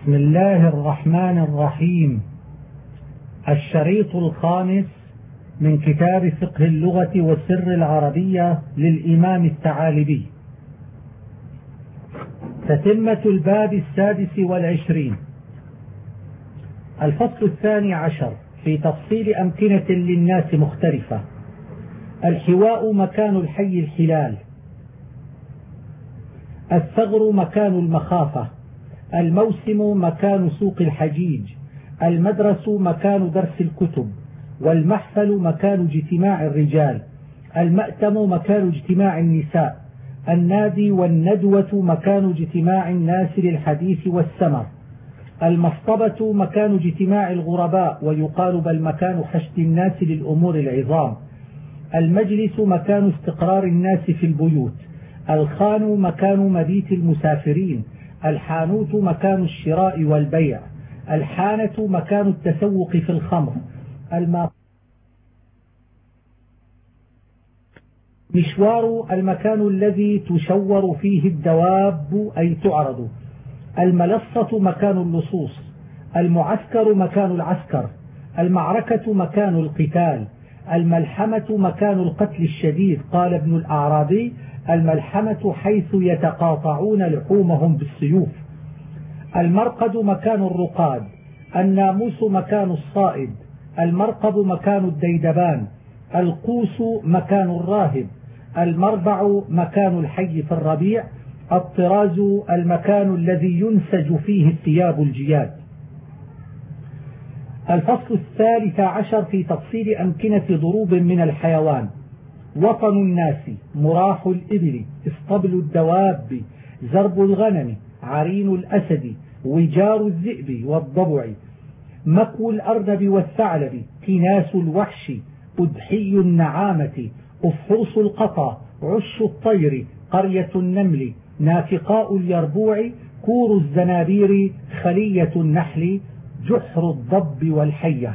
بسم الله الرحمن الرحيم. الشريط الخامس من كتاب فقه اللغة والسر العربية للإمام الثعالبي، تتمة الباب 26. الفصل 12 في تفصيل أمكنة للناس مختلفة. الحواء مكان الحي الحلال، الثغر مكان المخافة، الموسم مكان سوق الحجيج، المدرس مكان درس الكتب، والمحفل مكان اجتماع الرجال، المأتم مكان اجتماع النساء، النادي والندوة مكان اجتماع الناس للحديث والسمر، المصطبة مكان اجتماع الغرباء، ويقال بل مكان حشد الناس للأمور العظام، المجلس مكان استقرار الناس في البيوت، الخان مكان مبيت المسافرين، الحانوت مكان الشراء والبيع، الحانة مكان التسوق في الخمر، مشوار المكان الذي تشور فيه الدواب أي تعرض، الملصة مكان اللصوص، المعسكر مكان العسكر، المعركة مكان القتال، الملحمة مكان القتل الشديد. قال ابن الأعرابي: الملحمة حيث يتقاطعون لحومهم بالسيوف. المرقد مكان الرقاد، الناموس مكان الصائد، المرقب مكان الديدبان، القوس مكان الراهب، المربع مكان الحي في الربيع، الطراز المكان الذي ينسج فيه الثياب الجياد. الفصل 13 في تفصيل أمكنة ضروب من الحيوان. وطن الناس، مراح الإبل، اسطبل الدواب، زرب الغنم، عرين الأسد، وجار الذئب والضبع، مكو الأرنب والثعلب، كناس الوحش، أدحي النعامة، أفحوص القطا، عش الطير، قرية النمل، نافقاء اليربوع، كور الزنابير، خلية النحل، جحر الضب والحية.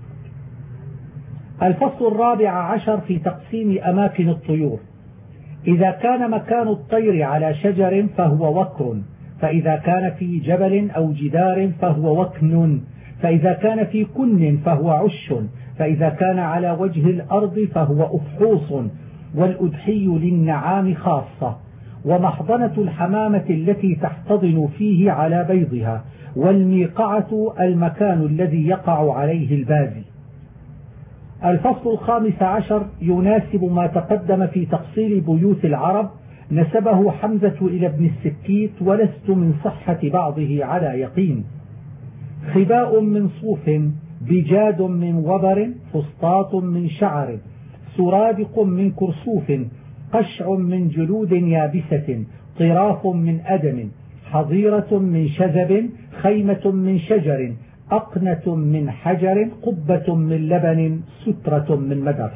الفصل 14 في تقسيم أماكن الطيور. إذا كان مكان الطير على شجر فهو وكر، فإذا كان في جبل أو جدار فهو وكن، فإذا كان في كن فهو عش، فإذا كان على وجه الأرض فهو أفحوص، والأدحي للنعام خاصة، ومحضنة الحمامة التي تحتضن فيه على بيضها، والميقعة المكان الذي يقع عليه البازي. الفصل 15 يناسب ما تقدم في تفصيل بيوت العرب. نسبه حمزة إلى ابن السكيت، ولست من صحة بعضه على يقين. خباء من صوف، بجاد من وبر، فسطاط من شعر، سرادق من كرسوف، قشع من جلود يابسة، طراف من أدم، حظيرة من شذب، خيمة من شجر، أقنة من حجر، قبة من لبن، سترة من مدر.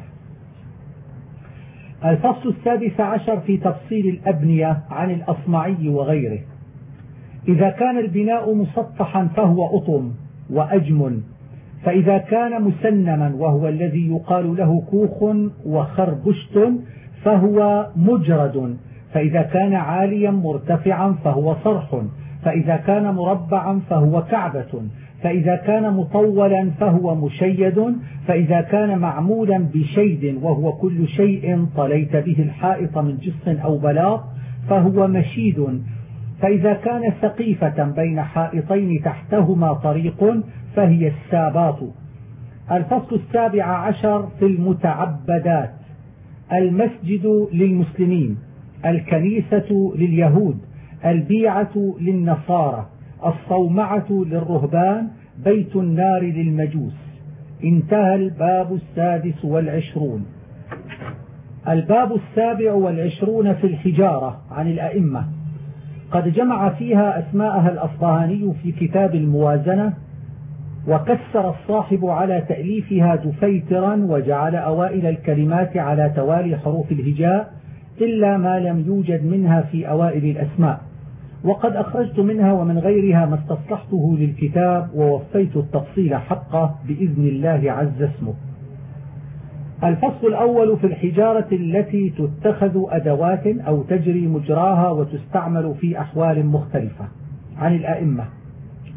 الفصل 16 في تفصيل الأبنية عن الأصمعي وغيره. إذا كان البناء مسطحا فهو أطم وأجم، فإذا كان مسنما وهو الذي يقال له كوخ وخربشت فهو مجرد، فإذا كان عاليا مرتفعا فهو صرح، فإذا كان مربعا فهو كعبة، فإذا كان مطولا فهو مشيد، فإذا كان معمولا بشيد وهو كل شيء طليت به الحائط من جص أو بلاط فهو مشيد، فإذا كان سقيفة بين حائطين تحتهما طريق فهي الساباط. الفصل 17 في المتعبدات. المسجد للمسلمين، الكنيسة لليهود، البيعة للنصارى، الصومعة للرهبان، بيت النار للمجوس. انتهى الباب 26. الباب 27 في الحجارة عن الأئمة. قد جمع فيها أسماءها الأصبهاني في كتاب الموازنة، وكسر الصاحب على تأليفها دفيترا، وجعل أوائل الكلمات على توالي حروف الهجاء إلا ما لم يوجد منها في أوائل الأسماء، وقد أخرجت منها ومن غيرها ما استصلحته للكتاب، ووفيت التفصيل حقه بإذن الله عز اسمه. الفصل الأول في الحجارة التي تتخذ أدوات أو تجري مجراها وتستعمل في أحوال مختلفة. عن الأئمة.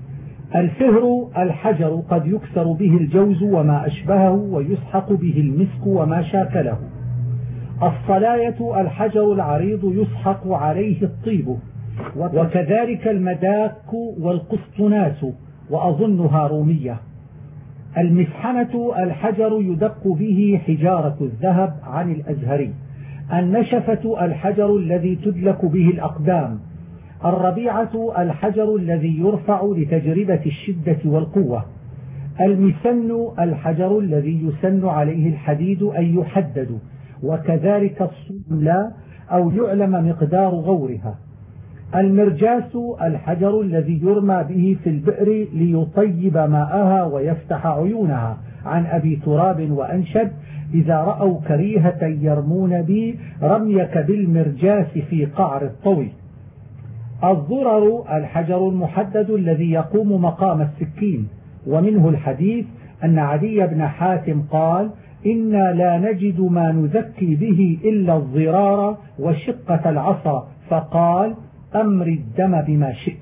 الفهر الحجر قد يكسر به الجوز وما أشبهه ويسحق به المسك وما شاكله. الصلاية الحجر العريض يسحق عليه الطيب، وكذلك المداك والقسطناس وأظنها رومية. المسحنة الحجر يدق به حجارة الذهب عن الأزهري. النشفة الحجر الذي تدلك به الأقدام. الربيعة الحجر الذي يرفع لتجربة الشدة والقوة. المسن الحجر الذي يسن عليه الحديد أي يحدد، وكذلك الصلة أو يعلم مقدار غورها. المرجاس الحجر الذي يرمى به في البئر ليطيب ماءها ويفتح عيونها، عن أبي تراب وأنشد: إذا رأوا كريهة يرمون بي رميك بالمرجاس في قعر الطوي. الضرر الحجر المحدد الذي يقوم مقام السكين، ومنه الحديث أن عدي بن حاتم قال: إنا لا نجد ما نزكي به إلا الضرار وشقة العصا، فقال: أمر الدم بما شئت.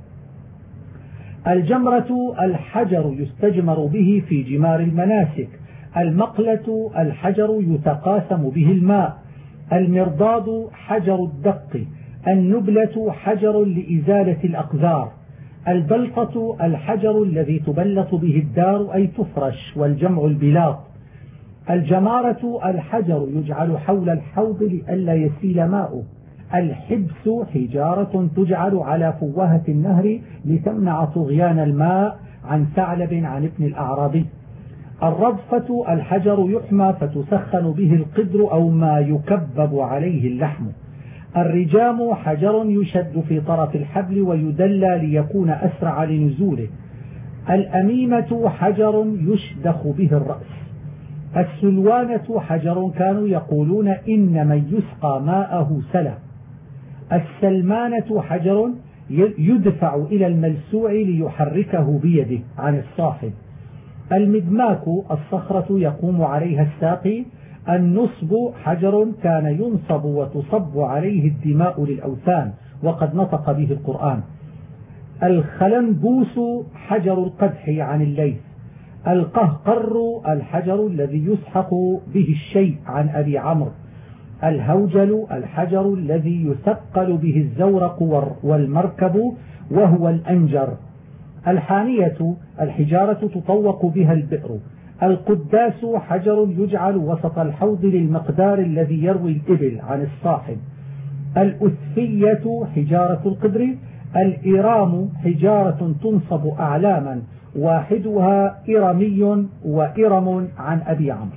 الجمرة الحجر يستجمر به في جمار المناسك. المقلة الحجر يتقاسم به الماء. المرضاد حجر الدق. النبلة حجر لإزالة الأقذار. البلطة الحجر الذي تبلط به الدار أي تفرش، والجمع البلاط. الجمارة الحجر يجعل حول الحوض لئلا يسيل ماؤه. الحبس حجارة تجعل على فوهة النهر لتمنع طغيان الماء، عن ثعلب عن ابن الأعرابي. الرضفة الحجر يحمى فتسخن به القدر أو ما يكبب عليه اللحم. الرجام حجر يشد في طرف الحبل ويدلى ليكون أسرع لنزوله. الأميمة حجر يشدخ به الرأس. السلوانة حجر كانوا يقولون إن من يسقى ماءه سلى. السلمانة حجر يدفع إلى الملسوع ليحركه بيده، عن الصاحب. المدماك الصخرة يقوم عليها الساقي. النصب حجر كان ينصب وتصب عليه الدماء للأوثان، وقد نطق به القرآن. الخلنبوس حجر القدح، عن الليث. القهقر الحجر الذي يسحق به الشيء، عن أبي عمرو. الهوجل الحجر الذي يثقل به الزورق والمركب، وهو الأنجر. الحانية الحجارة تطوق بها البئر. القداس حجر يجعل وسط الحوض للمقدار الذي يروي الإبل، عن الصاحب. الأثفية حجارة القدر. الإرام حجارة تنصب أعلاما، واحدها إرمي وإرم، عن أبي عمرو.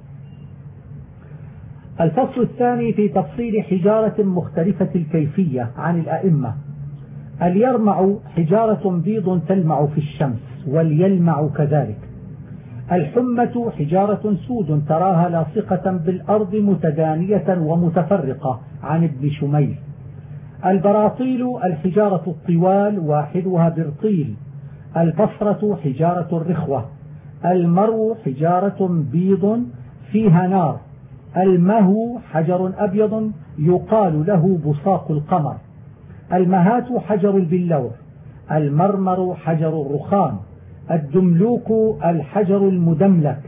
الفصل الثاني في تفصيل حجارة مختلفة الكيفية عن الأئمة. اليرمع حجارة بيض تلمع في الشمس، واليلمع كذلك. الحمة حجارة سود تراها لاصقة بالأرض متدانية ومتفرقة، عن ابن شميل. البراطيل الحجارة الطوال، واحدها برطيل. البصرة حجارة الرخوة. المرو حجارة بيض فيها نار. المهو حجر أبيض يقال له بصاق القمر. المهات حجر البلور. المرمر حجر الرخام. الدملوك الحجر المدملك.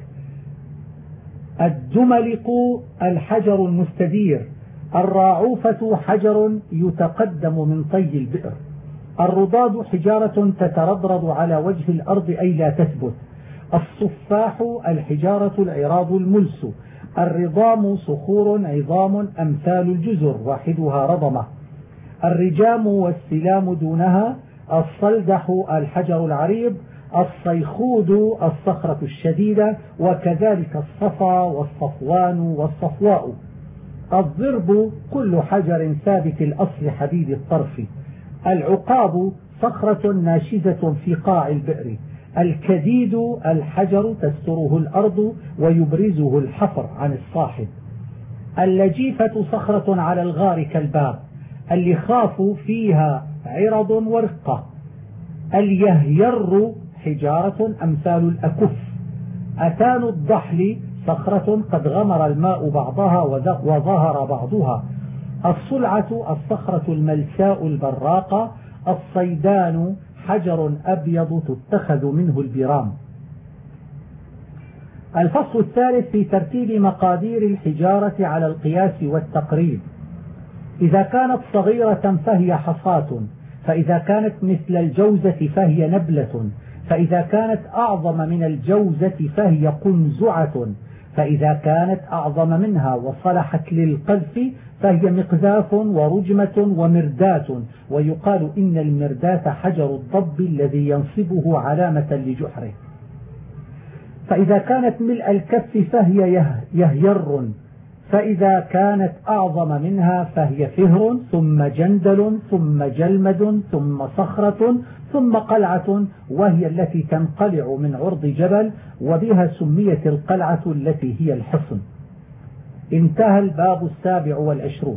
الدملق الحجر المستدير. الراعوفة حجر يتقدم من طي البئر. الرضاد حجارة تترضرض على وجه الأرض أي لا تثبت. الصفاح الحجارة العراض الملس. الرضام صخور عظام أمثال الجزر، واحدها رضمة. الرجام والسلام دونها. الصلدح الحجر العريض. الصيخود الصخرة الشديدة، وكذلك الصفا والصفوان والصفواء. الضرب كل حجر ثابت الأصل حديد الطرف. العقاب صخرة ناشزة في قاع البئر. الكديد الحجر تستره الأرض ويبرزه الحفر، عن الصاحب. اللجيفة صخرة على الغار كالباب. اللخاف فيها عرض ورقة. اليهير حجارة أمثال الأكف. أتان الضحل صخرة قد غمر الماء بعضها وظهر بعضها. الصلعة الصخرة الملساء البراقة. الصيدان حجر أبيض تتخذ منه البرام. الفصل الثالث في ترتيب مقادير الحجارة على القياس والتقريب. إذا كانت صغيرة فهي حصاة، فإذا كانت مثل الجوزة فهي نبلة، فإذا كانت أعظم من الجوزة فهي قنزعة، فإذا كانت أعظم منها وصلحت للقذف فهي مقذاف ورجمة ومرداة. ويقال إن المرداة حجر الضب الذي ينصبه علامة لجحره. فإذا كانت ملء الكف فهي يهير، فإذا كانت أعظم منها فهي فهر، ثم جندل، ثم جلمد، ثم صخرة، ثم قلعة، وهي التي تنقلع من عرض جبل، وبها سميت القلعة التي هي الحصن. انتهى الباب 27.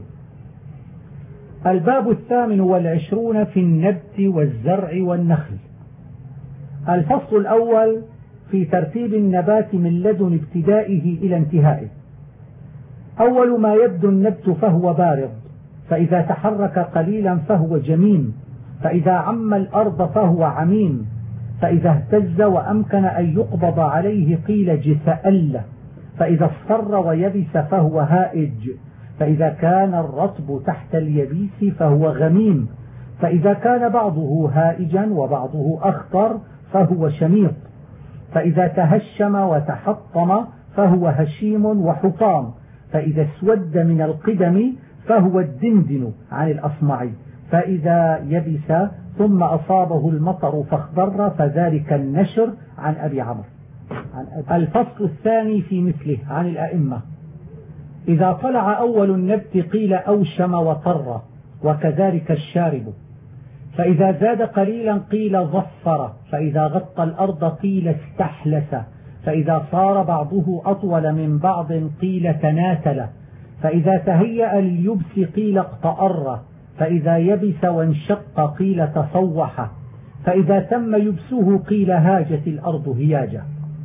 الباب 28 في النبت والزرع والنخل. الفصل الأول في ترتيب النبات من لدن ابتدائه إلى انتهائه. أول ما يبدو النبت فهو بارض، فإذا تحرك قليلا فهو جميم، فإذا عم الأرض فهو عميم، فإذا اهتز وأمكن أن يقبض عليه قيل جثأل، فإذا اصفر ويبس فهو هائج، فإذا كان الرطب تحت اليبيس فهو غميم، فإذا كان بعضه هائجا وبعضه أخضر فهو شميط، فإذا تهشم وتحطم فهو هشيم وحطام، فإذا اسود من القدم فهو الدندن عن الأصمعي، فإذا يبس ثم أصابه المطر فاخضر فذلك النشر عن أبي عمرو. الفصل الثاني في مثله عن الأئمة. إذا طلع أول النبت قيل أوشم وطر، وكذلك الشارب، فإذا زاد قليلا قيل ظفر، فإذا غطى الأرض قيل استحلس، فإذا صار بعضه أطول من بعض قيل تناتل، فإذا تهيأ لليبس قيل اقتأر، فإذا يبس وانشق قيل تصوح، فإذا تم يبسه قيل هاجت الأرض هياجة.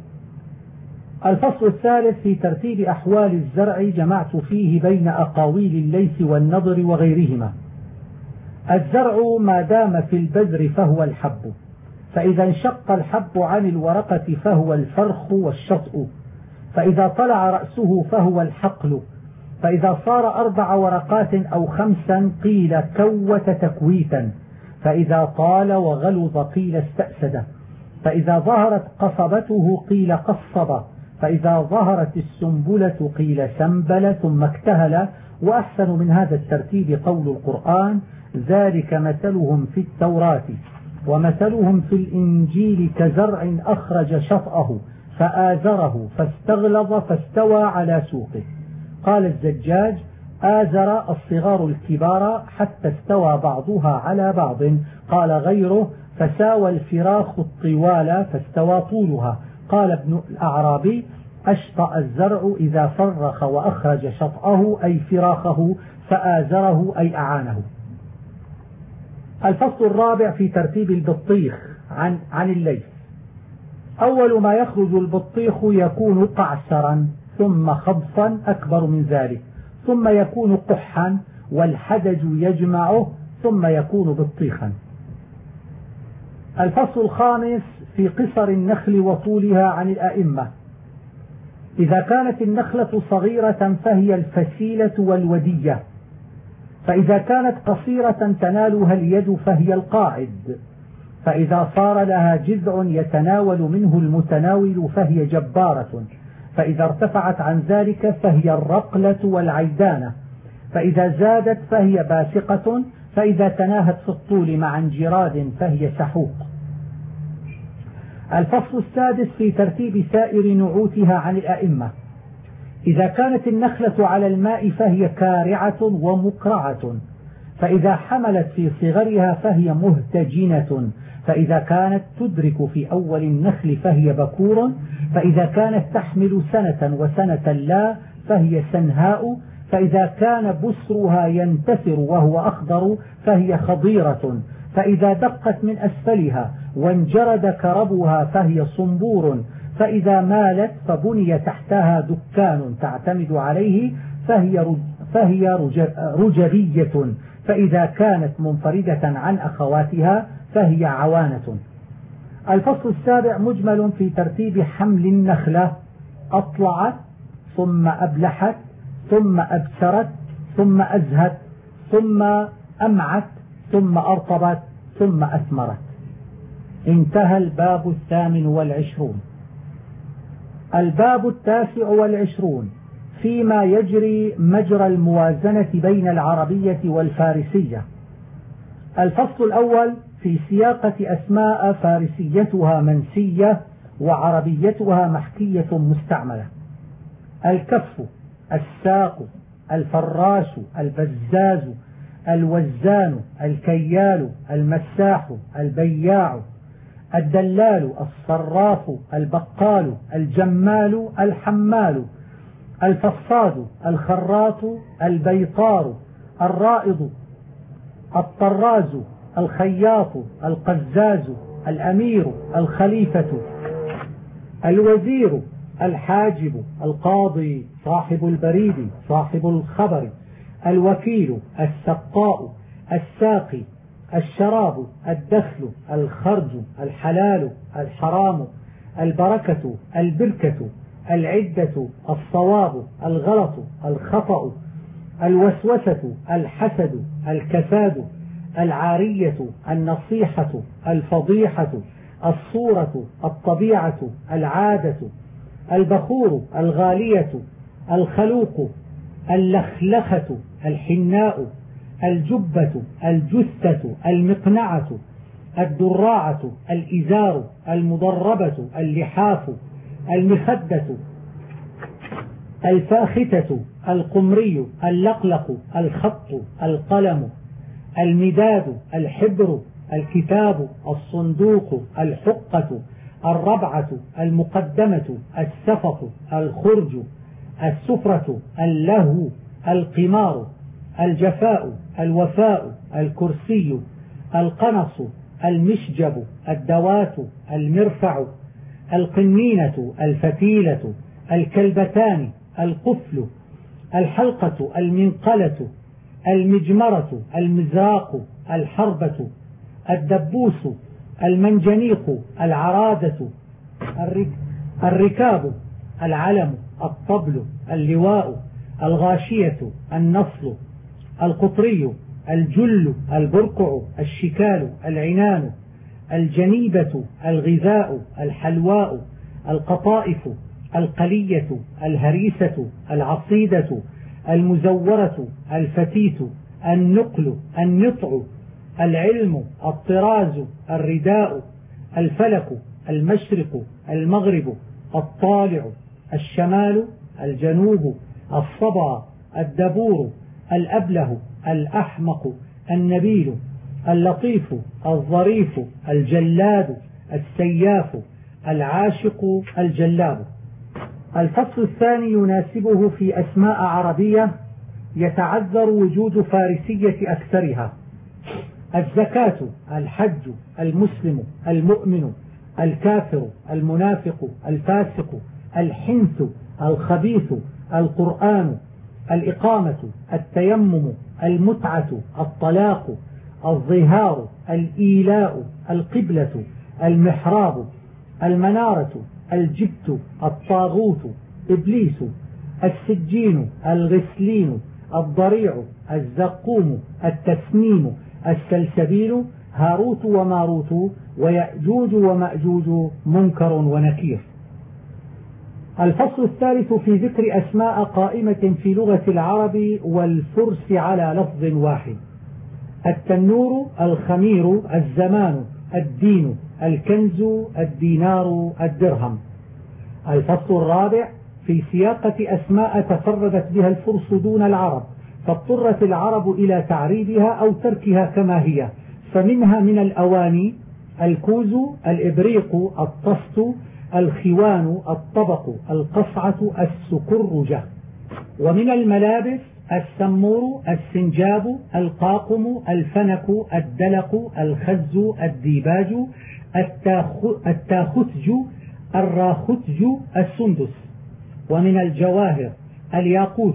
الفصل الثالث في ترتيب أحوال الزرع، جمعت فيه بين أقاويل الليث والنضر وغيرهما. الزرع ما دام في البذر فهو الحب، فإذا انشق الحب عن الورقة فهو الفرخ والشطء، فإذا طلع رأسه فهو الحقل، فإذا صار 4 ورقات أو 5 قيل كوت تكويتا، فإذا طال وغلظ قيل استأسد، فإذا ظهرت قصبته قيل قصب، فإذا ظهرت السنبلة قيل سنبل ثم اكتهل. وأحسن من هذا الترتيب قول القرآن: ذلك مثلهم في التوراة ومثلهم في الإنجيل كزرع أخرج شطأه فآزره فاستغلظ فاستوى على سوقه. قال الزجاج: آزر الصغار الكبار حتى استوى بعضها على بعض. قال غيره: فساوى الفراخ الطوال فاستوى طولها. قال ابن الأعرابي: أشطأ الزرع إذا فرخ وأخرج شطأه أي فراخه، فآزره أي أعانه. الفصل الرابع في ترتيب البطيخ عن الليث. أول ما يخرج البطيخ يكون قعسرا، ثم خبصا أكبر من ذلك، ثم يكون قحا، والحدج يجمعه، ثم يكون بطيخا. الفصل الخامس في قصر النخل وطولها عن الأئمة. إذا كانت النخلة صغيرة فهي الفسيلة والودية، فإذا كانت قصيرة تنالها اليد فهي القاعد، فإذا صار لها جذع يتناول منه المتناول فهي جبارة، فإذا ارتفعت عن ذلك فهي الرقلة والعيدانة، فإذا زادت فهي باسقة، فإذا تناهت في الطول مع انجراد فهي سحوق. الفصل السادس في ترتيب سائر نعوتها عن الأئمة. إذا كانت النخلة على الماء فهي كارعة ومكرعة، فإذا حملت في صغرها فهي مهتجنة، فإذا كانت تدرك في أول النخل فهي بكور، فإذا كانت تحمل سنة وسنة لا فهي سنهاء، فإذا كان بسرها ينتثر وهو أخضر فهي خضيرة، فإذا دقت من أسفلها وانجرد كربها فهي صنبور، فإذا مالت فبني تحتها دكان تعتمد عليه فهي رجبية، فإذا كانت منفردة عن أخواتها فهي عوانة. الفصل السابع مجمل في ترتيب حمل النخلة: أطلعت ثم أبلحت ثم أبسرت ثم أزهت ثم أمعت ثم أرطبت ثم أثمرت. انتهى الباب 28. الباب 29 فيما يجري مجرى الموازنة بين العربية والفارسية. الفصل الأول في سياقة أسماء فارسيتها منسية وعربيتها محكية مستعملة: الكف، الساق، الفراش، البزاز، الوزان، الكيال، المساح، البياع، الدلال، الصراف، البقال، الجمال، الحمال، الفصاد، الخراط، البيطار، الرائض، الطراز، الخياط، القزاز، الأمير، الخليفة، الوزير، الحاجب، القاضي، صاحب البريد، صاحب الخبر، الوكيل، السقاء، الساقي، الشراب، الدخل، الخرج، الحلال، الحرام، البركة، البركة، العدة، الصواب، الغلط، الخطأ، الوسوسة، الحسد، الكساد، العارية، النصيحة، الفضيحة، الصورة، الطبيعة، العادة، البخور، الغالية، الخلوق، اللخلخة، الحناء، الجبة، الجثة، المقنعة، الدراعة، الإزار، المضربة، اللحاف، المخدة، الفاختة، القمري، اللقلق، الخط، القلم، المداد، الحبر، الكتاب، الصندوق، الحقة، الربعة، المقدمة، السفط، الخرج، السفرة، اللهو، القمار، الجفاء، الوفاء، الكرسي، القنص، المشجب، الدوات، المرفع، القنينة، الفتيلة، الكلبتان، القفل، الحلقة، المنقلة، المجمرة، المزراق، الحربة، الدبوس، المنجنيق، العرادة، الركاب، العلم، الطبل، اللواء، الغاشية، النصل، القطري، الجل، البرقع، الشكال، العنان، الجنيبة، الغذاء، الحلواء، القطائف، القلية، الهريسة، العصيدة، المزورة، الفتيت، النقل، النطع، العلم، الطراز، الرداء، الفلك، المشرق، المغرب، الطالع، الشمال، الجنوب، الصبا، الدبور، الأبله، الأحمق، النبيل، اللطيف، الظريف، الجلاد، السياف، العاشق، الجلاب. الفصل الثاني يناسبه في أسماء عربية يتعذر وجود فارسية أكثرها: الزكاة، الحج، المسلم، المؤمن، الكافر، المنافق، الفاسق، الحنث، الخبيث، القرآن، الإقامة، التيمم، المتعة، الطلاق، الظهار، الإيلاء، القبلة، المحراب، المنارة، الجبت، الطاغوت، إبليس، السجين، الغسلين، الضريع، الزقوم، التسنيم، السلسبيل، هاروت وماروت، ويأجوج ومأجوج، منكر ونكير. الفصل الثالث في ذكر أسماء قائمة في لغة العرب والفرس على لفظ واحد: التنور، الخمير، الزمان، الدين، الكنز، الدينار، الدرهم. الفصل الرابع في سياقة أسماء تفردت بها الفرس دون العرب، فاضطرت العرب إلى تعريبها أو تركها كما هي، فمنها من الأواني: الكوز، الإبريق، الطست، الخوان، الطبق، القصعة، السكرجة. ومن الملابس: السمور، السنجاب، القاقم، الفنك، الدلق، الخز، الديباج، التاختج، الراختج، السندس. ومن الجواهر: الياقوت،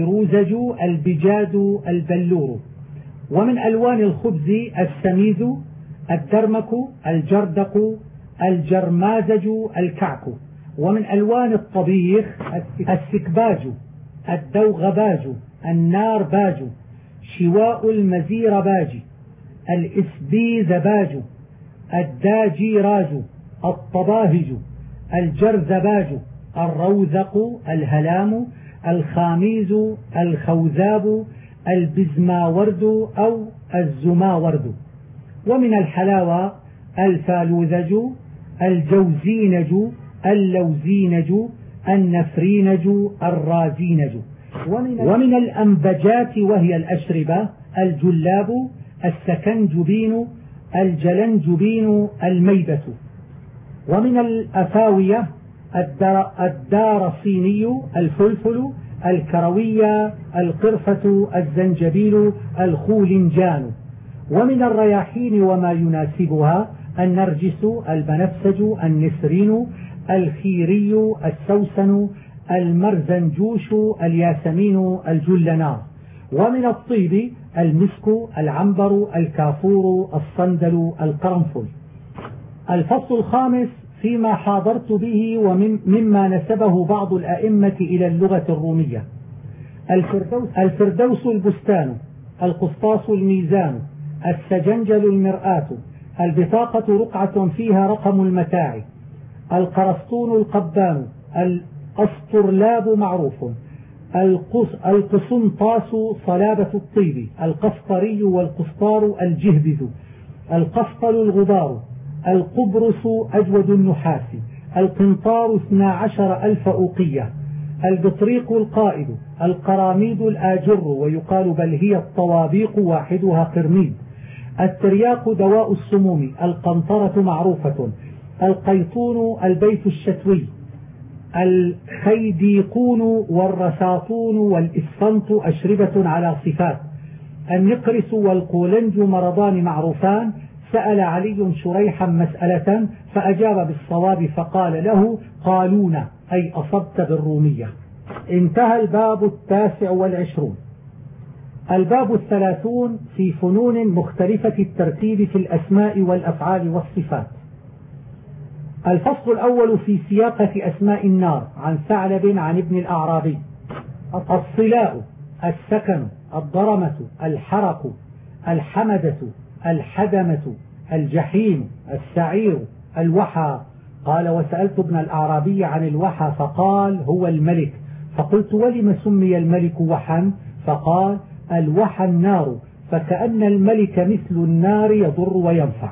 الفيروزج، البجاد، البلور. ومن ألوان الخبز: السميز، الدرمك، الجردق، الجرمازج، الكعك. ومن ألوان الطبيخ السكباج، الدوغباج، النارباج، شواء المزيرباج، الإسبيزباج، الداجيراج، الطباهج، الجرزباج، الروذق، الهلام، الخاميز، الخوذاب، البزماورد أو الزماورد. ومن الحلاوة الفالوذج، الجوزينج، اللوزينج، النفرينج، الرازينج. ومن الأنبجات وهي الأشربة الجلاب، السكنجبين، الجلنجبين، الميبة. ومن الأفاوية الدارصيني، الفلفل، الكروية، القرفة، الزنجبيل، الخولنجان. ومن الرياحين وما يناسبها النرجس، البنفسج، النسرين، الخيري، السوسن، المرزنجوش، الياسمين، الجلنار. ومن الطيب المسك، العنبر، الكافور، الصندل، القرنفل. الفصل الخامس فيما حاضرت به ومما نسبه بعض الأئمة إلى اللغة الرومية: الفردوس البستان، القسطاس الميزان، السجنجل المرآة، البطاقة رقعة فيها رقم المتاع، القرسطون القبان، الأسطرلاب معروف، القسنطاس صلابة الطيب، القسطري والقسطار الجهبذ، القسطل الغبار، القبرص أجود النحاس، القنطار 12,000 أوقية، البطريق القائد، القراميد الآجر ويقال بل هي الطوابيق واحدها قرميد، الترياق دواء السموم، القنطرة معروفة، القيطون البيت الشتوي، الخيديقون والرساطون والإسفنط أشربة على صفات، النقرس والقولنج مرضان معروفان. سأل علي شريحا مسألة فأجاب بالصواب فقال له: قالون، أي أصبت بالرومية. انتهى الباب 29. الباب 30 في فنون مختلفة الترتيب في الأسماء والأفعال والصفات. الفصل الأول في سياقة أسماء النار عن ثعلب عن ابن الأعرابي: الصلاء، السكن، الضرمة، الحرق، الحمدة، الحدمة، الجحيم، السعير، الوحى. قال: وسألت ابن الأعرابي عن الوحى فقال: هو الملك. فقلت: ولم سمي الملك وحا؟ فقال: الوحى النار، فكأن الملك مثل النار يضر وينفع.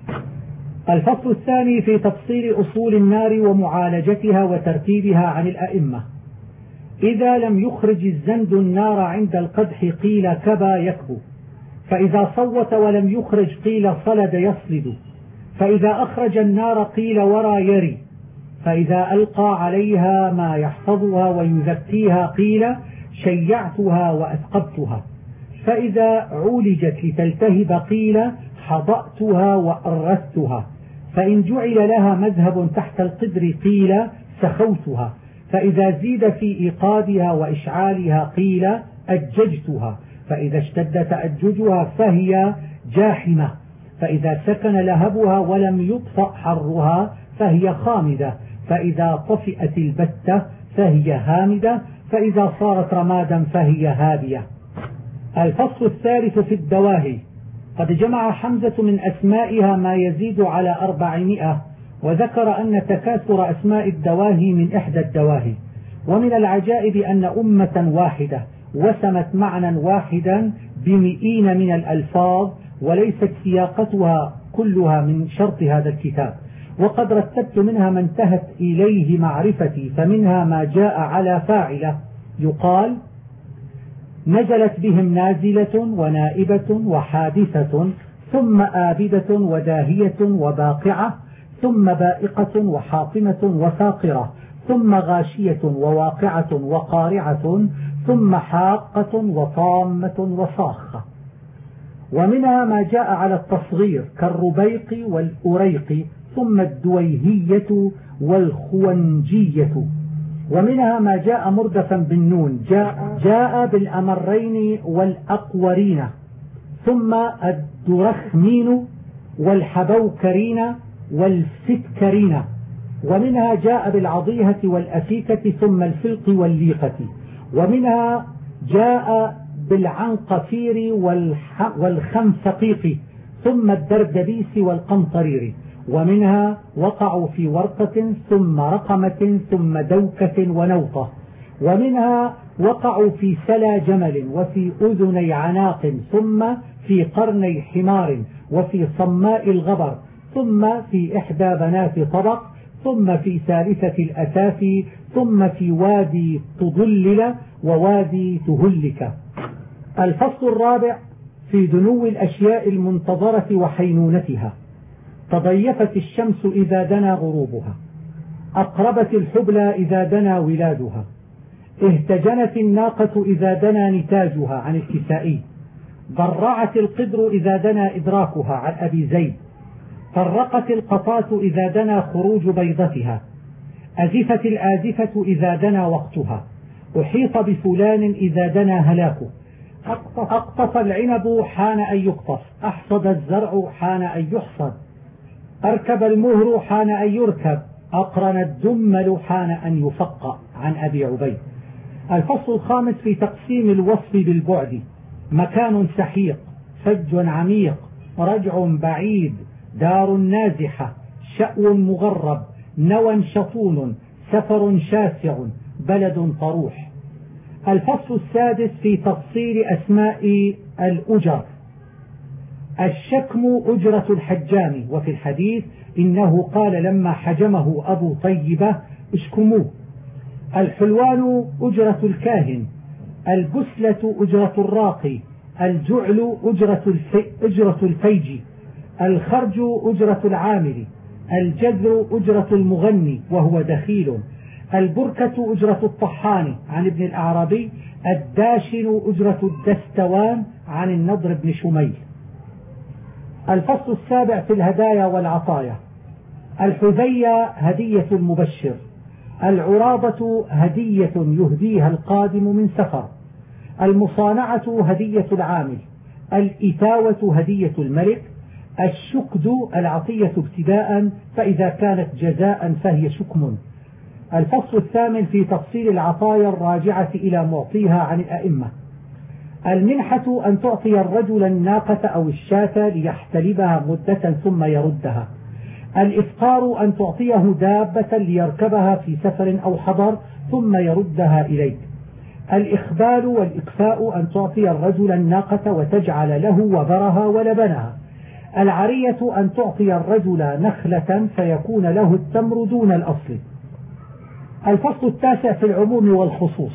الفصل الثاني في تفصيل أصول النار ومعالجتها وترتيبها عن الأئمة: إذا لم يخرج الزند النار عند القدح قيل كبا يكبو، فإذا صوت ولم يخرج قيل صلد يصلد، فإذا أخرج النار قيل ورى يري، فإذا ألقى عليها ما يحفظها ويزكيها قيل شيعتها وأثقبتها، فإذا عولجت لتلتهب قيل حضأتها وأرثتها، فإن جعل لها مذهب تحت القدر قيل سخوتها، فإذا زيد في إيقادها وإشعالها قيل أججتها، فإذا اشتد تأججها فهي جاحمة، فإذا سكن لهبها ولم يطفأ حرها فهي خامدة، فإذا طفئت البتة فهي هامدة، فإذا صارت رمادا فهي هادية. الفصل الثالث في الدواهي: قد جمع حمزة من أسمائها ما يزيد على 400، وذكر أن تكاثر أسماء الدواهي من إحدى الدواهي. ومن العجائب أن أمة واحدة وسمت معنى واحدا ب100 من الألفاظ، وليست سياقتها كلها من شرط هذا الكتاب. وقد رتبت منها ما انتهت إليه معرفتي، فمنها ما جاء على فاعلة يقال: نزلت بهم نازلة ونائبة وحادثة، ثم آبدة وداهية وباقعة، ثم بائقة وحاطمة وساقرة، ثم غاشية وواقعة وقارعة، ثم حاقة وطامة وصاخة. ومنها ما جاء على التصغير كالربيق والأريق، ثم الدويهية والخونجية. ومنها ما جاء مردفا بالنون جاء بالأمرين والأقورين، ثم الدرخمين والحبوكرين والفتكرين. ومنها جاء بالعضيهة والأفيكة ثم الفلق والليقة. ومنها جاء بالعنقفير والخنفقيق ثم الدردبيس والقنطرير. ومنها وقعوا في ورقة ثم رقمة ثم دوكة ونوطة. ومنها وقعوا في سلا جمل وفي أذني عناق ثم في قرني حمار وفي صماء الغبر ثم في إحدى بنات طبق ثم في ثالثة الأساف ثم في وادي تضلل ووادي تهلك. الفصل الرابع في دنو الأشياء المنتظرة وحينونتها. تضيفت الشمس إذا دنا غروبها، أقربت الحبلى إذا دنا ولادها، اهتجنت الناقة إذا دنا نتاجها عن الكسائي، ضرعت القدر إذا دنا إدراكها عن أبي زيد، فرقت القطاة إذا دنا خروج بيضتها، أزفت الآزفة إذا دنا وقتها، أحيط بفلان إذا دنا هلاكه، أقطف العنب حان أن يقطف، أحصد الزرع حان أن يحصد، أركب المهر حان أن يركب، أقرن الدمل حان أن يفق عن أبي عبيد. الفصل الخامس في تقسيم الوصف بالبعد. مكان سحيق، فج عميق، رجع بعيد، دار نازحة، شأو مغرب، نوى شطون، سفر شاسع، بلد طروح. الفصل السادس في تفصيل أسماء الأجر. الشكم أجرة الحجام، وفي الحديث إنه قال لما حجمه أبو طيبة اشكموه. الحلوان أجرة الكاهن، البسلة أجرة الراقي، الجعل أجرة الفيج، الخرج أجرة العامل، الجذر أجرة المغني وهو دخيل، البركة أجرة الطحان عن ابن الأعرابي، الداشن أجرة الدستوان عن النضر بن شميل. الفصل السابع في الهدايا والعطايا. الحذية هدية المبشر، العرابة هدية يهديها القادم من سفر، المصانعة هدية العامل، الإتاوة هدية الملك، الشكد العطية ابتداء فإذا كانت جزاء فهي شكم. الفصل الثامن في تفصيل العطايا الراجعة إلى معطيها عن الأئمة. المنحة أن تعطي الرجل الناقة أو الشاة ليحتلبها مدة ثم يردها. الإفطار أن تعطيه دابة ليركبها في سفر أو حضر ثم يردها إليك. الإخبال والإكفاء أن تعطي الرجل الناقة وتجعل له وبرها ولبنها. العرية أن تعطي الرجل نخلة فيكون له التمر دون الأصل. الفصل التاسع في العموم والخصوص.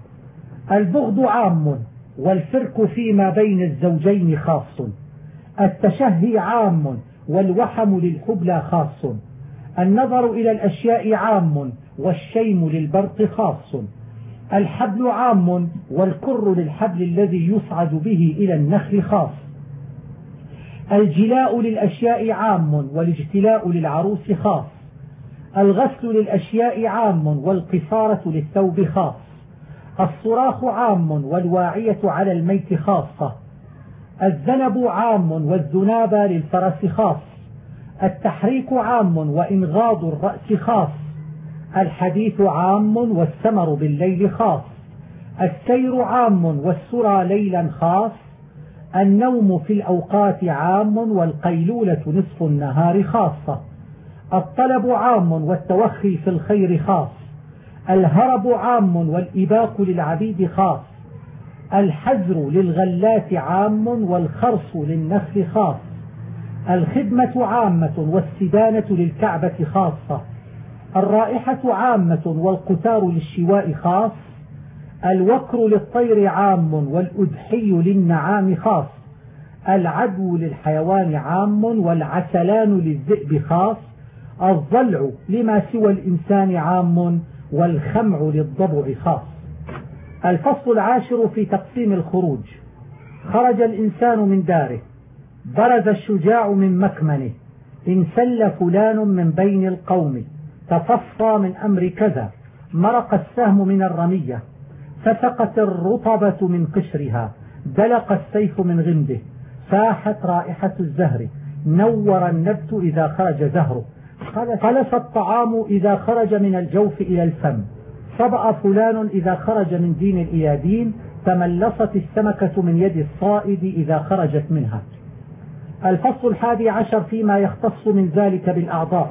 البغض عام والفرق فيما بين الزوجين خاص، التشهي عام والوحم للحبلى خاص، النظر إلى الأشياء عام والشيم للبرق خاص، الحبل عام والكر للحبل الذي يصعد به إلى النخل خاص، الجلاء للأشياء عام والاجتلاء للعروس خاص، الغسل للأشياء عام والقصارة للثوب خاص، الصراخ عام والواعية على الميت خاصة، الذنب عام والذناب للفرس خاص، التحريك عام وإنغاض الرأس خاص، الحديث عام والسمر بالليل خاص، السير عام والسرى ليلا خاص، النوم في الأوقات عام والقيلولة نصف النهار خاصة، الطلب عام والتوخي في الخير خاص، الهرب عام والإباق للعبيد خاص، الحزر للغلات عام والخرص للنخل خاص، الخدمة عامة والسدانة للكعبة خاصة، الرائحة عامة والقتار للشواء خاص، الوكر للطير عام والأدحي للنعام خاص، العدو للحيوان عام والعسلان للذئب خاص، الضلع لما سوى الإنسان عام والخمع للضبع خاص. الفصل العاشر في تقسيم الخروج. خرج الإنسان من داره، برز الشجاع من مكمنه، انسل فلان من بين القوم، تفصى من أمر كذا، مرق السهم من الرمية، فسقت الرطبة من قشرها، دلق السيف من غمده، فاحت رائحة الزهر، نور النبت إذا خرج زهره، خلص الطعام إذا خرج من الجوف إلى الفم، صبأ فلان إذا خرج من دين إلى دين، تملصت السمكة من يد الصائد إذا خرجت منها. الفصل 11 فيما يختص من ذلك بالأعضاء.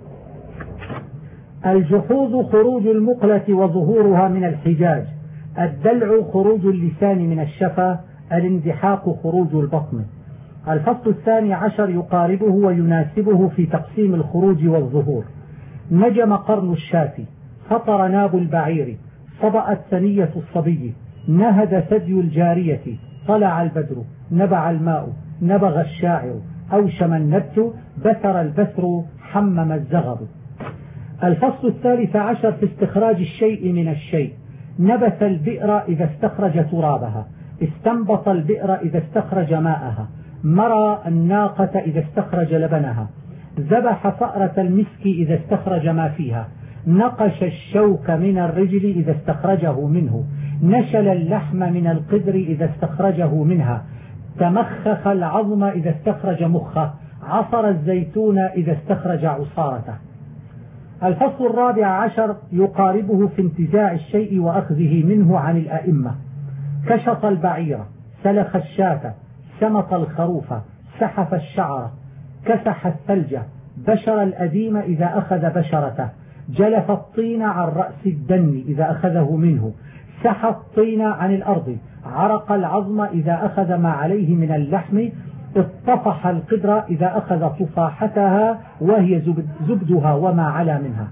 الجحوظ خروج المقلة وظهورها من الحجاج، الدلع خروج اللسان من الشفة، الاندحاق خروج البطن. الفصل 12 يقاربه ويناسبه في تقسيم الخروج والظهور. نجم قرن الشاة، فطر ناب البعير، صبأت ثنية الصبي، نهد ثدي الجارية، طلع البدر، نبع الماء، نبغ الشاعر، أوشم النبت، بثر البثر، حمم الزغب. الفصل 13 في استخراج الشيء من الشيء. نبت البئر إذا استخرج ترابها، استنبط البئر إذا استخرج ماءها، مرى الناقة إذا استخرج لبنها، ذبح فأرة المسك إذا استخرج ما فيها، نقش الشوك من الرجل إذا استخرجه منه، نشل اللحم من القدر إذا استخرجه منها، تمخخ العظم إذا استخرج مخه، عصر الزيتون إذا استخرج عصارته. الفصل 14 يقاربه في انتزاع الشيء وأخذه منه عن الأئمة. كشط البعير، سلخ الشاة، سمط الخروف، سحف الشعر، كسح الثلج، بشر الأديم إذا أخذ بشرته، جلف الطين عن رأس الدن إذا أخذه منه، سحى الطين عن الأرض، عرق العظم إذا أخذ ما عليه من اللحم، اطفح القدر إذا أخذ طفاحتها وهي زبدها وما علا منها.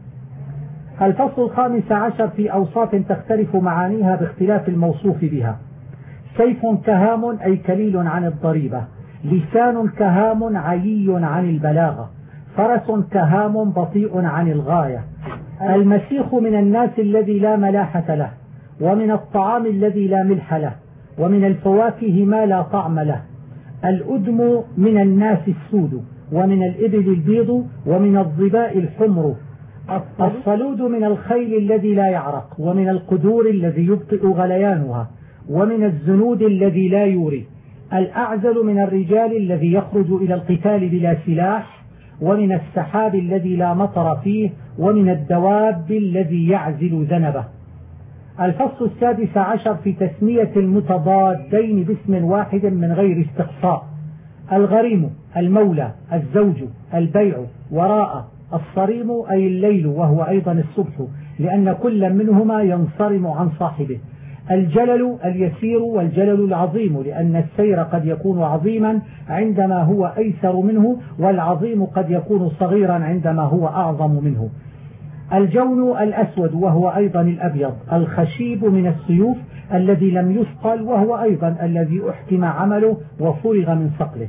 الفصل 15 في أوصاف تختلف معانيها باختلاف الموصوف بها. سيف كهام أي كليل عن الضريبة، لسان كهام عيي عن البلاغة، فرس كهام بطيء عن الغاية، المسيخ من الناس الذي لا ملاحة له، ومن الطعام الذي لا ملح له، ومن الفواكه ما لا طعم له، الأدم من الناس السود، ومن الإبل البيض، ومن الظباء الحمر، الصلود من الخيل الذي لا يعرق، ومن القدور الذي يبطئ غليانها، ومن الزنود الذي لا يوري، الأعزل من الرجال الذي يخرج إلى القتال بلا سلاح، ومن السحاب الذي لا مطر فيه، ومن الدواب الذي يعزل ذنبه. الفصل 16 في تسمية المتضادين باسم واحد من غير استقصاء. الغريم، المولى، الزوج، البيع، وراء، الصريم أي الليل وهو أيضا الصبح لأن كل منهما ينصرم عن صاحبه. الجلل اليسير والجلل العظيم لأن السير قد يكون عظيما عندما هو أيسر منه، والعظيم قد يكون صغيرا عندما هو أعظم منه. الجون الأسود وهو أيضا الأبيض. الخشيب من السيوف الذي لم يثقل وهو أيضا الذي أحكم عمله وفرغ من صقله.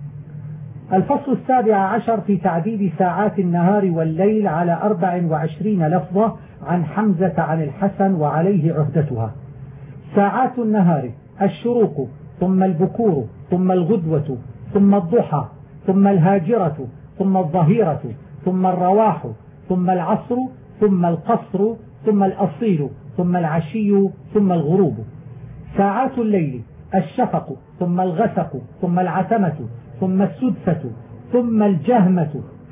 الفصل 17 في تعديد ساعات النهار والليل على 24 لفظة عن حمزة عن الحسن وعليه عهدتها. ساعات النهار: الشروق، ثم البكور، ثم الغدوة، ثم الضحى، ثم الهاجرة، ثم الظهيرة، ثم الرواح، ثم العصر، ثم القصر، ثم الأصيل، ثم العشي، ثم الغروب. ساعات الليل: الشفق، ثم الغسق، ثم العتمة، ثم السدسة، ثم الجهمة،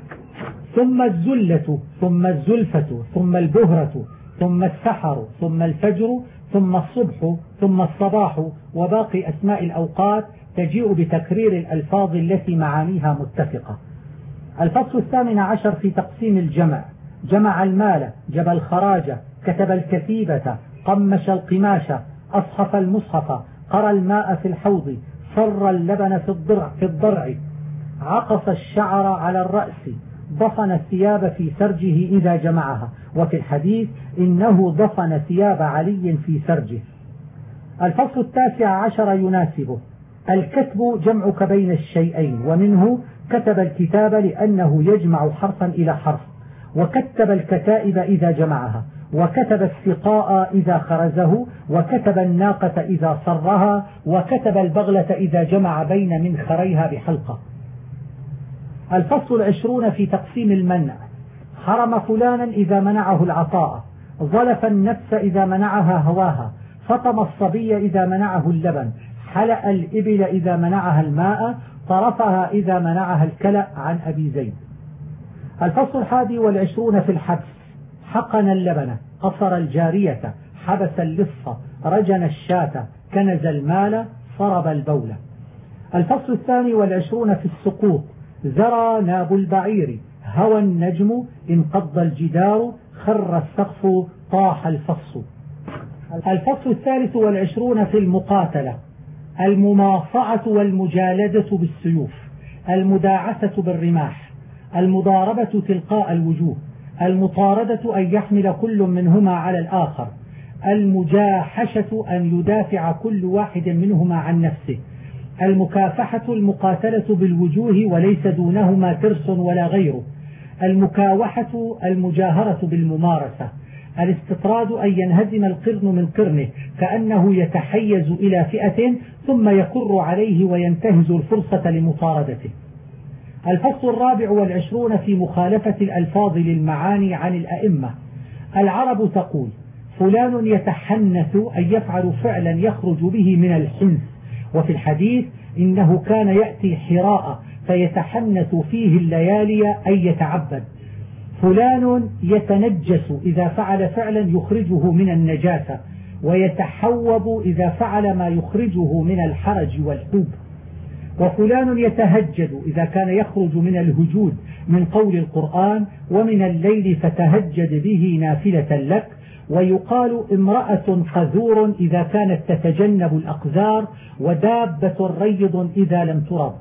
ثم الزلة، ثم الزلفة، ثم البهرة، ثم السحر، ثم الفجر، ثم الصبح، ثم الصباح. وباقي أسماء الأوقات تجيء بتكرير الألفاظ التي معانيها متفقة. الفصل 18 في تقسيم الجمع. جمع المال، جب الخراج، كتب الكتيبة، قمش القماش، أصحف المصحف، قرى الماء في الحوض، صر اللبن في الضرع، عقص الشعر على الرأس، ضفن الثياب في سرجه إذا جمعها. وفي الحديث إنه ضفن ثياب علي في سرجه. الفصل 19 يناسبه. الكتب جمعك بين الشيئين، ومنه كتب الكتاب لأنه يجمع حرفا إلى حرف، وكتب الكتائب إذا جمعها، وكتب السقاء إذا خرزه، وكتب الناقة إذا صرها، وكتب البغلة إذا جمع بين منخريها بحلقة. الفصل 20 في تقسيم المنع. حرم فلانا إذا منعه العطاء، ظلف النفس إذا منعها هواها، فطم الصبي إذا منعه اللبن، حلأ الإبل إذا منعها الماء، صرفها إذا منعها الكلأ عن أبي زيد. الفصل 21 في الحبس: حقن اللبن، قصر الجارية، حبس اللصة، رجن الشاة، كنز المال، صرب البولة. الفصل 22 في السقوط: زرى ناب البعير، هوى النجم، انقض الجدار، خر السقف، طاح الفص. الفصل 23 في المقاتلة: المماصعة والمجالدة بالسيوف، المداعسة بالرماح، المضاربة تلقاء الوجوه، المطاردة أن يحمل كل منهما على الآخر، المجاحشة أن يدافع كل واحد منهما عن نفسه، المكافحة المقاتلة بالوجوه وليس دونهما ترس ولا غيره، المكاوحة المجاهرة بالممارسة، الاستطراد أن ينهزم القرن من قرنه كأنه يتحيز إلى فئة ثم يكر عليه وينتهز الفرصة لمطاردته. الفصل 24 في مخالفة الألفاظ للمعاني عن الأئمة: العرب تقول فلان يتحنث أن يفعل فعلا يخرج به من الحنث، وفي الحديث إنه كان يأتي حراء فيتحنث فيه الليالي أي يتعبد. فلان يتنجس إذا فعل فعلا يخرجه من النجاسة، ويتحوب إذا فعل ما يخرجه من الحرج والحوب. وفلان يتهجد إذا كان يخرج من الهجود من قول القرآن: ومن الليل فتهجد به نافلة لك. ويقال امرأة قذور إذا كانت تتجنب الأقذار، ودابة ريض إذا لم ترض.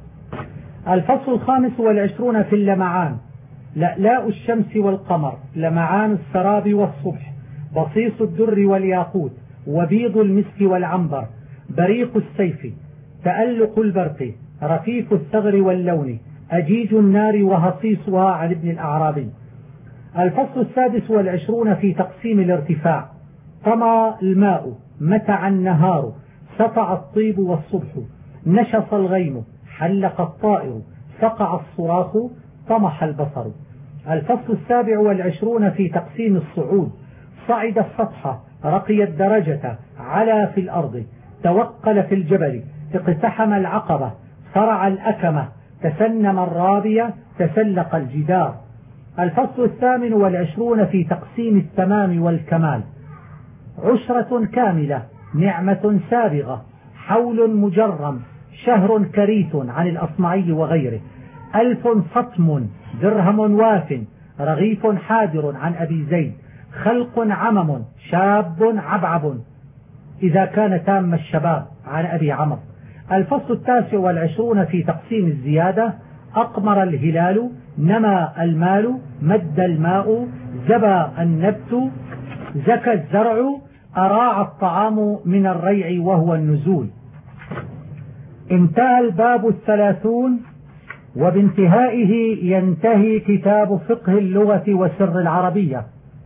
الفصل 25 في اللمعان: لألاء الشمس والقمر، لمعان السراب والصبح، بصيص الدر والياقوت، وبيض المسك والعنبر، بريق السيف، تألق البرق، رفيف الثغر واللون، أجيج النار وهصيصها عن ابن الأعرابي. الفصل 26 في تقسيم الارتفاع: طمى الماء، متع النهار، سطع الطيب والصبح، نشص الغيم، حلق الطائر، سقع الصراخ، طمح البصر. الفصل 27 في تقسيم الصعود: صعد السطح، رقي الدرجة، علا في الأرض، توقل في الجبل، اقتحم العقبة، صرع الأكمة، تسنم الرابية، تسلق الجدار. الفصل 28 في تقسيم التمام والكمال: عشرة كاملة، نعمة سابغة، حول مجرم، شهر كريث عن الأصمعي وغيره، 1000 صتم، درهم واف، رغيف حادر عن أبي زيد، خلق عمم، شاب عبعب إذا كان تام الشباب عن أبي عمرو. الفصل 29 في تقسيم الزيادة: أقمر الهلال، نمى المال، مد الماء، زبى النبت، زكى الزرع، أراع الطعام من الريع وهو النزول. انتهى الباب 30، وبانتهائه ينتهي كتاب فقه اللغة وسر العربية.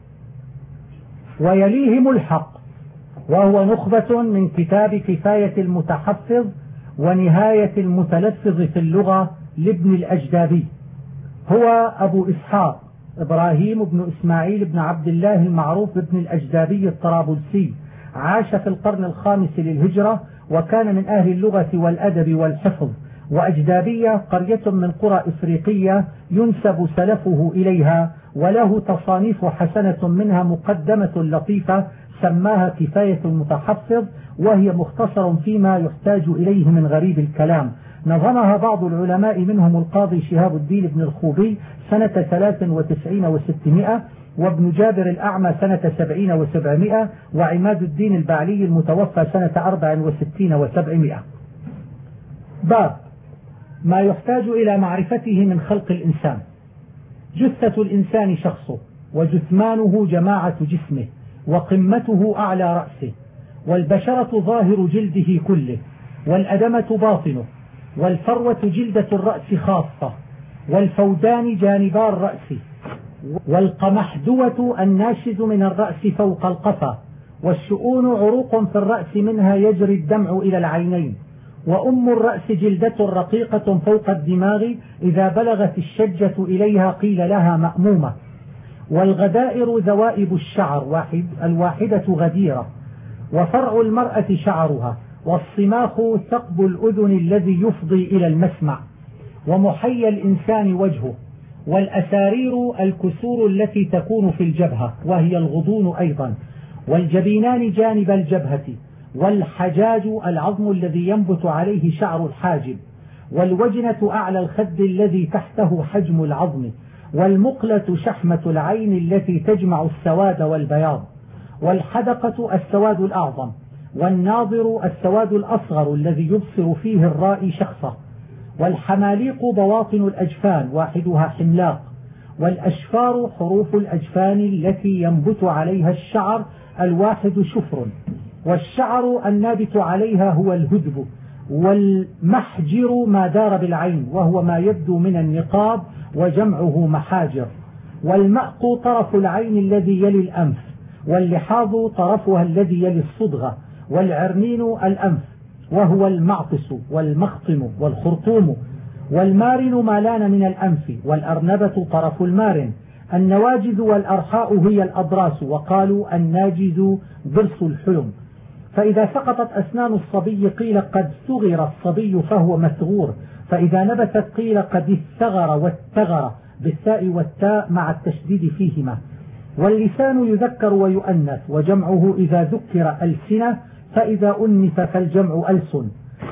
ويليه ملحق، وهو نخبة من كتاب كفاية المتحفظ ونهاية المتلفظ في اللغة لابن الأجدابي. هو أبو إسحاق إبراهيم بن إسماعيل بن عبد الله المعروف بابن الأجدابي الطرابلسي، عاش في القرن الخامس للهجرة، وكان من أهل اللغة والأدب والحفظ. وأجدابية قرية من قرى إفريقية ينسب سلفه إليها، وله تصانيف حسنة، منها مقدمة لطيفة سماها كفاية المتحفظ، وهي مختصر فيما يحتاج إليه من غريب الكلام. نظمها بعض العلماء منهم القاضي شهاب الدين بن الخوبي سنة 93 و600، وابن جابر الأعمى سنة 70 و700، وعماد الدين البعلي المتوفى سنة 64 و700. باب ما يحتاج إلى معرفته من خلق الإنسان. جثة الإنسان شخصه، وجثمانه جماعة جسمه، وقمته أعلى رأسه، والبشرة ظاهر جلده كله، والأدمة باطنه، والفروة جلدة الرأس خاصة، والفودان جانبا الرأس، والقمحدوة الناشز من الرأس فوق القفا، والشؤون عروق في الرأس منها يجري الدمع إلى العينين، وأم الرأس جلدة رقيقة فوق الدماغ إذا بلغت الشجة إليها قيل لها مأمومة، والغدائر ذوائب الشعر الواحدة غديرة، وفرع المرأة شعرها، والصماخ ثقب الأذن الذي يفضي إلى المسمع، ومحيى الإنسان وجهه، والأسارير الكسور التي تكون في الجبهة وهي الغضون أيضا، والجبينان جانب الجبهة، والحجاج العظم الذي ينبت عليه شعر الحاجب، والوجنة أعلى الخد الذي تحته حجم العظم، والمقلة شحمة العين التي تجمع السواد والبياض، والحدقة السواد الأعظم، والناظر السواد الأصغر الذي يبصر فيه الرائي شخصه، والحماليق بواطن الأجفان واحدها حملاق، والأشفار حروف الأجفان التي ينبت عليها الشعر الواحد شفر، والشعر النابت عليها هو الهدب، والمحجر ما دار بالعين وهو ما يبدو من النقاب وجمعه محاجر، والمأق طرف العين الذي يلي الأنف، واللحاظ طرفها الذي يلي الصدغة، والعرنين الأنف وهو المعطس والمخطم والخرطوم، والمارن ما لان من الأنف، والأرنبة طرف المارن، النواجذ والأرحاء هي الأضراس، وقالوا الناجز ضرس الحلم. فإذا سقطت أسنان الصبي قيل قد ثغر الصبي فهو مثغور، فإذا نبتت قيل قد الثغر والثغر بالثاء والتاء مع التشديد فيهما. واللسان يذكر ويؤنث، وجمعه إذا ذكر ألسنة، فإذا أنث فالجمع ألسن.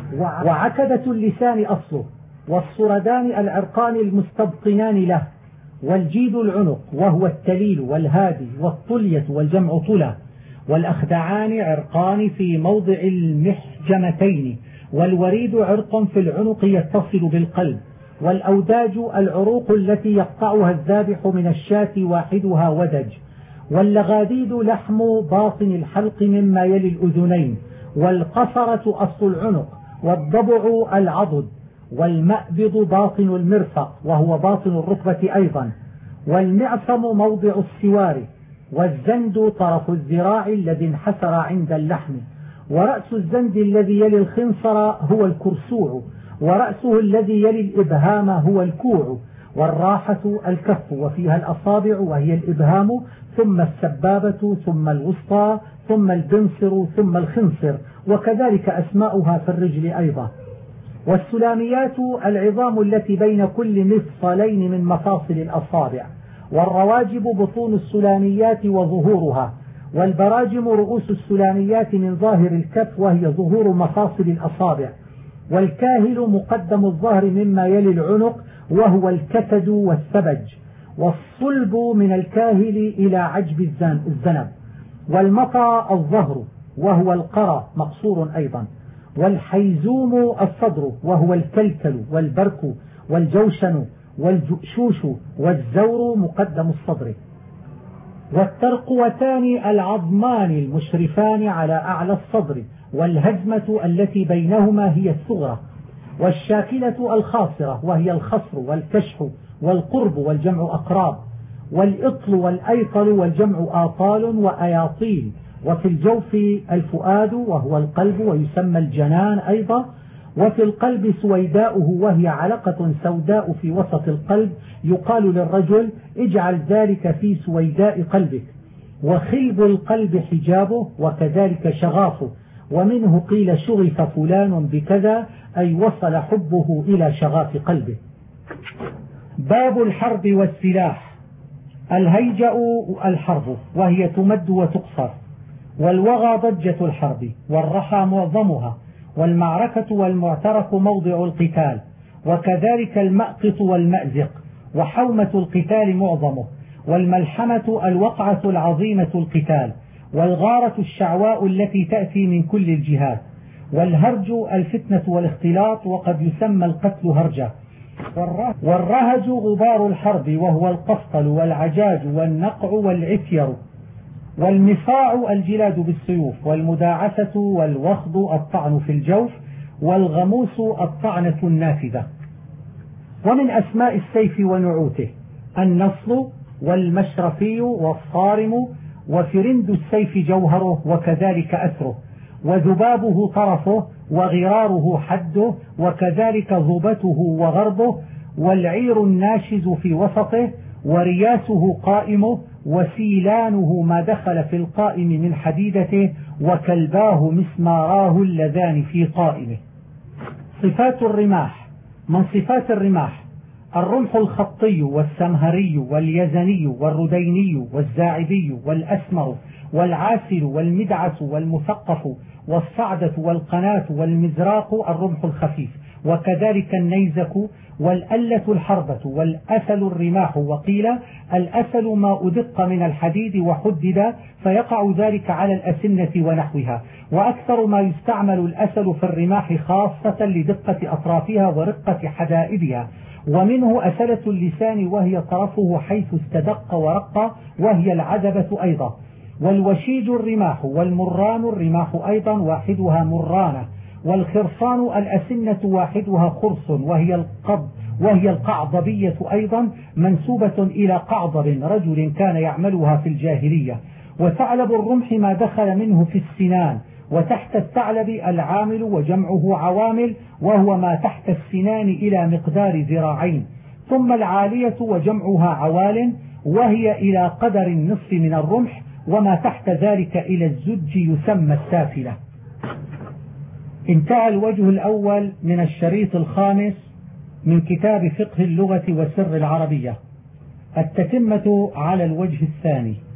وعكدة اللسان أصله، والصردان العرقان المستبطنان له، والجيد العنق وهو التليل والهادي، والطلية والجمع طلى، والأخدعان عرقان في موضع المحجمتين، والوريد عرق في العنق يتصل بالقلب، والأوداج العروق التي يقطعها الذابح من الشاة واحدها ودج، واللغاديد لحم باطن الحلق مما يلي الأذنين، والقصرة أصل العنق، والضبع العضد، والمأبض باطن المرفق وهو باطن الركبة أيضا، والمعصم موضع السوار، والزند طرف الذراع الذي انحسر عند اللحم، ورأس الزند الذي يلي الخنصر هو الكرسوع، ورأسه الذي يلي الإبهام هو الكوع، والراحة الكف وفيها الأصابع وهي الإبهام، ثم السبابة، ثم الوسطى، ثم البنصر، ثم الخنصر، وكذلك أسماؤها في الرجل أيضا. والسلاميات العظام التي بين كل مفصلين من مفاصل الأصابع، والرواجب بطون السلاميات وظهورها، والبراجم رؤوس السلاميات من ظاهر الكف وهي ظهور مفاصل الأصابع، والكاهل مقدم الظهر مما يلي العنق وهو الكتد والثبج، والصلب من الكاهل إلى عجب الذنب، والمطى الظهر وهو القرى مقصور أيضا، والحيزوم الصدر وهو الكلكل والبرك والجوشن والجؤشوش، والزور مقدم الصدر. والترقوتان العظمان المشرفان على أعلى الصدر، والهزمة التي بينهما هي الثغرة، والشاكلة الخاصرة وهي الخصر والكشح والقرب والجمع أقراب، والإطل والأيطل والجمع آطال وأياطيل، وفي الجوف الفؤاد وهو القلب ويسمى الجنان أيضا، وفي القلب سويداؤه وهي علقة سوداء في وسط القلب، يقال للرجل اجعل ذلك في سويداء قلبك، وخلب القلب حجابه وكذلك شغافه، ومنه قيل شغف فلان بكذا أي وصل حبه إلى شغاف قلبه. باب الحرب والسلاح. الهيجأ الحرب وهي تمد وتقصر، والوغى ضجة الحرب، والرحى معظمها، والمعركة والمعترك موضع القتال، وكذلك المأقط والمأزق، وحومة القتال معظمه، والملحمة الوقعة العظيمة القتال، والغارة الشعواء التي تأتي من كل الجهات، والهرج الفتنة والاختلاط، وقد يسمى القتل هرجة، والرهج غبار الحرب وهو القفطل والعجاج والنقع والعثير، والمصاع الجلاد بالسيوف، والمداعسة والوخض الطعن في الجوف، والغموس الطعنة النافذة. ومن أسماء السيف ونعوته النصل والمشرفي والصارم، وفرند السيف جوهره وكذلك أثره، وذبابه طرفه، وغراره حده، وكذلك ضبته وغربه، والعير الناشز في وسطه، ورياسه قائمه، وسيلانه ما دخل في القائم من حديدته، وكلباه مسماراه اللذان في قائمه. صفات الرماح: من صفات الرماح: الرمح الخطي والسمهري واليزني والرديني والزاعبي والأسمر والعاسل والمدعس والمثقف والصعدة والقناة والمزراق الرمح الخفيف، وكذلك النيزك والألة الحربة والأسل الرماح. وقيل الأسل ما أدق من الحديد وحدد فيقع ذلك على الأسنة ونحوها، وأكثر ما يستعمل الأسل في الرماح خاصة لدقة أطرافها ورقة حدائدها. ومنه أسلة اللسان وهي طرفه حيث استدق ورق وهي العذبة أيضا. والوشيج الرماح، والمران الرماح أيضا واحدها مرانة. والخرصان الأسنة واحدها خرص وهي القعضبية أيضا منسوبة إلى قعضب رجل كان يعملها في الجاهلية. وثعلب الرمح ما دخل منه في السنان، وتحت الثعلب العامل وجمعه عوامل وهو ما تحت السنان إلى مقدار ذراعين. ثم العالية وجمعها عوال وهي إلى قدر النصف من الرمح، وما تحت ذلك إلى الزج يسمى السافلة. انتهى الوجه الأول من الشريط الخامس من كتاب فقه اللغة وسر العربية. التتمة على الوجه الثاني.